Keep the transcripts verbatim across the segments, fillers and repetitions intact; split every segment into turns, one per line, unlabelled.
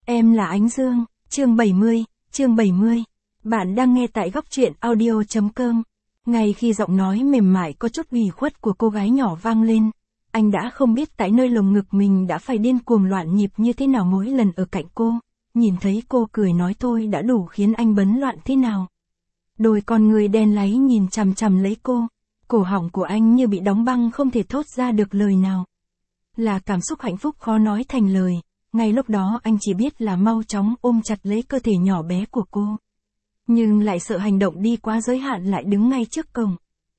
Em là Ánh Dương, chương bảy mươi, chương bảy mươi. Bạn đang nghe tại góc truyện audio chấm com. Ngay khi giọng nói mềm mại có chút ủy khuất của cô gái nhỏ vang lên, anh đã không biết tại nơi lồng ngực mình đã phải điên cuồng loạn nhịp như thế nào mỗi lần ở cạnh cô. Nhìn thấy cô cười nói thôi đã đủ khiến anh bấn loạn thế nào. Đôi con người đen láy nhìn chằm chằm lấy cô, cổ họng của anh như bị đóng băng không thể thốt ra được lời nào. Là cảm xúc hạnh phúc khó nói thành lời, ngay lúc đó anh chỉ biết là mau chóng ôm chặt lấy cơ thể nhỏ bé của cô. Nhưng lại sợ hành động đi quá giới hạn lại đứng ngay trước cổng.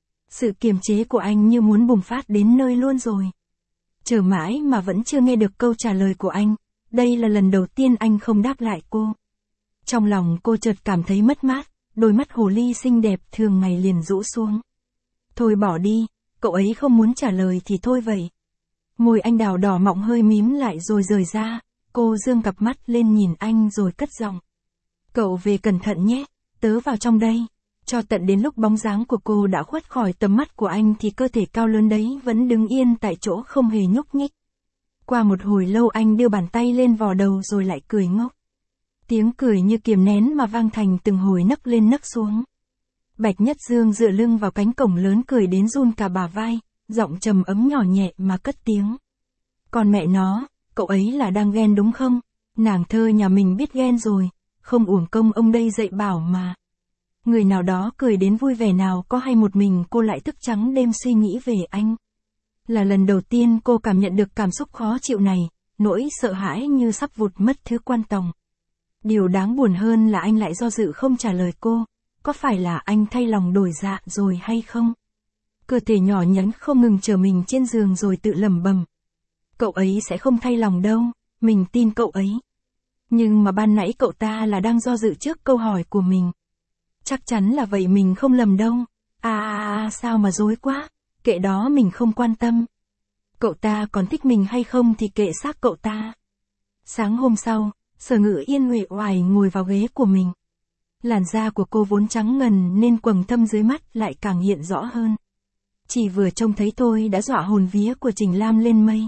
Sự kiềm chế của anh như muốn bùng phát đến nơi luôn rồi. Chờ mãi mà vẫn chưa nghe được câu trả lời của anh, đây là lần đầu tiên anh không đáp lại cô. Trong lòng cô chợt cảm thấy mất mát, đôi mắt hồ ly xinh đẹp thường ngày liền rũ xuống. Thôi bỏ đi, cậu ấy không muốn trả lời thì thôi vậy. Môi anh đào đỏ mọng hơi mím lại rồi rời ra, cô dương cặp mắt lên nhìn anh rồi cất giọng. Cậu về cẩn thận nhé, tớ vào trong đây. Cho tận đến lúc bóng dáng của cô đã khuất khỏi tầm mắt của anh thì cơ thể cao lớn đấy vẫn đứng yên tại chỗ không hề nhúc nhích. Qua một hồi lâu anh đưa bàn tay lên vò đầu rồi lại cười ngốc. Tiếng cười như kiềm nén mà vang thành từng hồi nấc lên nấc xuống. Bạch Nhất Dương dựa lưng vào cánh cổng lớn cười đến run cả bả vai, giọng trầm ấm nhỏ nhẹ mà cất tiếng. Còn mẹ nó, cậu ấy là đang ghen đúng không? Nàng thơ nhà mình biết ghen rồi, không uổng công ông đây dạy bảo mà. Người nào đó cười đến vui vẻ nào có hay một mình cô lại thức trắng đêm suy nghĩ về anh. Là lần đầu tiên cô cảm nhận được cảm xúc khó chịu này, nỗi sợ hãi như sắp vụt mất thứ quan trọng. Điều đáng buồn hơn là anh lại do dự không trả lời cô, có phải là anh thay lòng đổi dạ rồi hay không? Cơ thể nhỏ nhắn không ngừng chờ mình trên giường rồi tự lẩm bẩm. Cậu ấy sẽ không thay lòng đâu, mình tin cậu ấy. Nhưng mà ban nãy cậu ta là đang do dự trước câu hỏi của mình. Chắc chắn là vậy mình không lầm đâu. À à à sao mà dối quá, kệ đó mình không quan tâm. Cậu ta còn thích mình hay không thì kệ xác cậu ta. Sáng hôm sau, Sở Ngự Yên uể oải ngồi vào ghế của mình. Làn da của cô vốn trắng ngần nên quầng thâm dưới mắt lại càng hiện rõ hơn. Chỉ vừa trông thấy thôi đã dọa hồn vía của Trình Lam lên mây.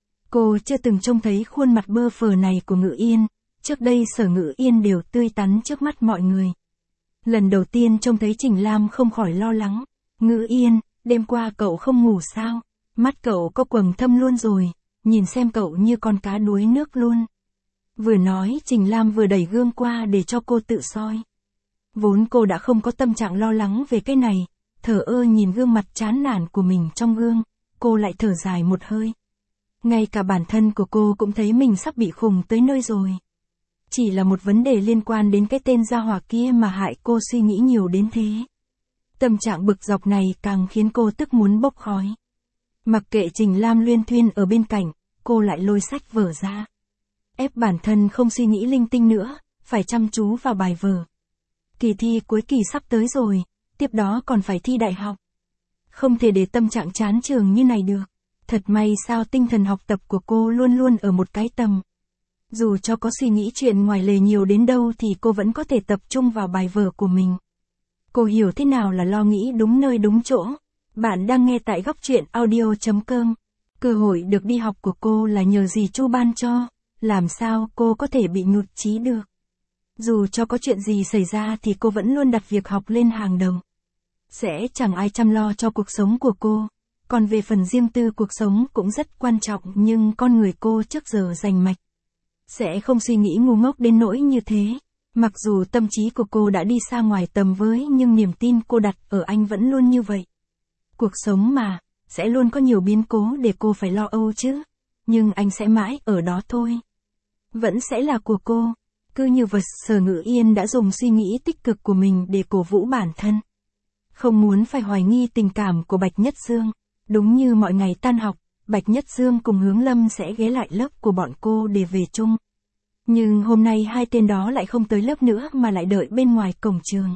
Cô chưa từng trông thấy khuôn mặt bơ phờ này của Ngự Yên, trước đây Sở Ngự Yên đều tươi tắn trước mắt mọi người. Lần đầu tiên trông thấy Trình Lam không khỏi lo lắng. Ngự Yên, đêm qua cậu không ngủ sao? Mắt cậu có quầng thâm luôn rồi, nhìn xem cậu như con cá đuối nước luôn. Vừa nói Trình Lam vừa đẩy gương qua để cho cô tự soi. Vốn cô đã không có tâm trạng lo lắng về cái này, thờ ơ nhìn gương mặt chán nản của mình trong gương, cô lại thở dài một hơi. Ngay cả bản thân của cô cũng thấy mình sắp bị khùng tới nơi rồi. Chỉ là một vấn đề liên quan đến cái tên gia hỏa kia mà hại cô suy nghĩ nhiều đến thế. Tâm trạng bực dọc này càng khiến cô tức muốn bốc khói. Mặc kệ Trình Lam luyên thuyên ở bên cạnh, cô lại lôi sách vở ra. Ép bản thân không suy nghĩ linh tinh nữa, phải chăm chú vào bài vở. Kỳ thi cuối kỳ sắp tới rồi, tiếp đó còn phải thi đại học. Không thể để tâm trạng chán trường như này được. Thật may sao tinh thần học tập của cô luôn luôn ở một cái tầm. Dù cho có suy nghĩ chuyện ngoài lề nhiều đến đâu thì cô vẫn có thể tập trung vào bài vở của mình. Cô hiểu thế nào là lo nghĩ đúng nơi đúng chỗ. Bạn đang nghe tại góc truyện audio chấm com. Cơ hội được đi học của cô là nhờ dì Chu ban cho, làm sao cô có thể bị nhụt chí được. Dù cho có chuyện gì xảy ra thì cô vẫn luôn đặt việc học lên hàng đầu. Sẽ chẳng ai chăm lo cho cuộc sống của cô. Còn về phần riêng tư cuộc sống cũng rất quan trọng nhưng con người cô trước giờ rành mạch. Sẽ không suy nghĩ ngu ngốc đến nỗi như thế. Mặc dù tâm trí của cô đã đi xa ngoài tầm với nhưng niềm tin cô đặt ở anh vẫn luôn như vậy. Cuộc sống mà, sẽ luôn có nhiều biến cố để cô phải lo âu chứ. Nhưng anh sẽ mãi ở đó thôi. Vẫn sẽ là của cô. Cứ như vật Sở Ngự Yên đã dùng suy nghĩ tích cực của mình để cổ vũ bản thân. Không muốn phải hoài nghi tình cảm của Bạch Nhất Dương. Đúng như mọi ngày tan học, Bạch Nhất Dương cùng Hướng Lâm sẽ ghé lại lớp của bọn cô để về chung. Nhưng hôm nay hai tên đó lại không tới lớp nữa mà lại đợi bên ngoài cổng trường.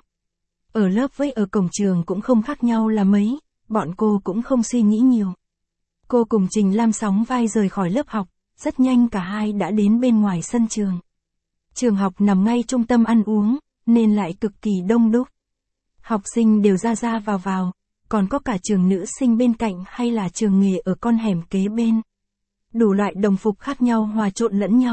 Ở lớp với ở cổng trường cũng không khác nhau là mấy, bọn cô cũng không suy nghĩ nhiều. Cô cùng Trình Lam sóng vai rời khỏi lớp học, rất nhanh cả hai đã đến bên ngoài sân trường. Trường học nằm ngay trung tâm ăn uống, nên lại cực kỳ đông đúc. Học sinh đều ra ra vào vào, còn có cả trường nữ sinh bên cạnh hay là trường nghề ở con hẻm kế bên. Đủ loại đồng phục khác nhau hòa trộn lẫn nhau.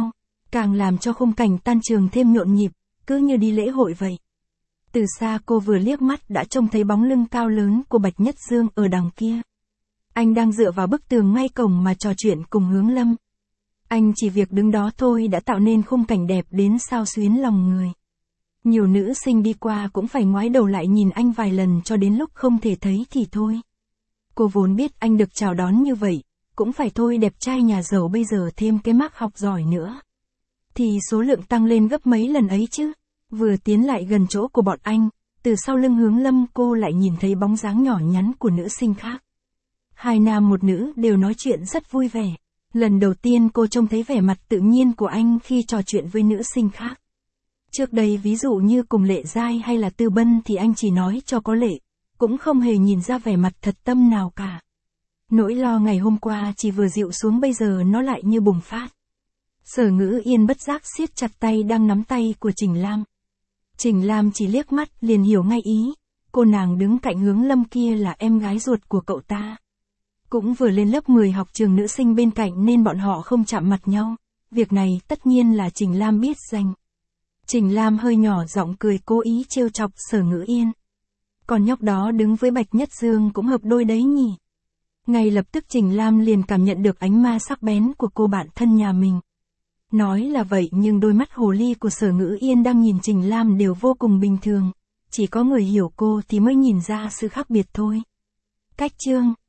càng làm cho khung cảnh tan trường thêm nhộn nhịp, cứ như đi lễ hội vậy. Từ xa cô vừa liếc mắt đã trông thấy bóng lưng cao lớn của Bạch Nhất Dương ở đằng kia. Anh đang dựa vào bức tường ngay cổng mà trò chuyện cùng Hướng Lâm. Anh chỉ việc đứng đó thôi đã tạo nên khung cảnh đẹp đến sao xuyến lòng người. Nhiều nữ sinh đi qua cũng phải ngoái đầu lại nhìn anh vài lần cho đến lúc không thể thấy thì thôi. Cô vốn biết anh được chào đón như vậy, cũng phải thôi, đẹp trai nhà giàu bây giờ thêm cái mác học giỏi nữa. Thì số lượng tăng lên gấp mấy lần ấy chứ. Vừa tiến lại gần chỗ của bọn anh, từ sau lưng Hướng Lâm cô lại nhìn thấy bóng dáng nhỏ nhắn của nữ sinh khác. Hai nam một nữ đều nói chuyện rất vui vẻ. Lần đầu tiên cô trông thấy vẻ mặt tự nhiên của anh khi trò chuyện với nữ sinh khác. Trước đây ví dụ như cùng Lệ Giai hay là Tư Bân thì anh chỉ nói cho có lệ, cũng không hề nhìn ra vẻ mặt thật tâm nào cả. Nỗi lo ngày hôm qua chỉ vừa dịu xuống bây giờ nó lại như bùng phát. Sở Ngữ Yên bất giác siết chặt tay đang nắm tay của Trình Lam. Trình Lam chỉ liếc mắt liền hiểu ngay ý, cô nàng đứng cạnh Hướng Lâm kia là em gái ruột của cậu ta. Cũng vừa lên lớp mười học trường nữ sinh bên cạnh nên bọn họ không chạm mặt nhau, việc này tất nhiên là Trình Lam biết danh. Trình Lam hơi nhỏ giọng cười cố ý trêu chọc Sở Ngữ Yên. Còn nhóc đó đứng với Bạch Nhất Dương cũng hợp đôi đấy nhỉ. Ngay lập tức Trình Lam liền cảm nhận được ánh ma sắc bén của cô bạn thân nhà mình. Nói là vậy nhưng đôi mắt hồ ly của Sở Ngữ Yên đang nhìn Trình Lam đều vô cùng bình thường. Chỉ có người hiểu cô thì mới nhìn ra sự khác biệt thôi. Cách chương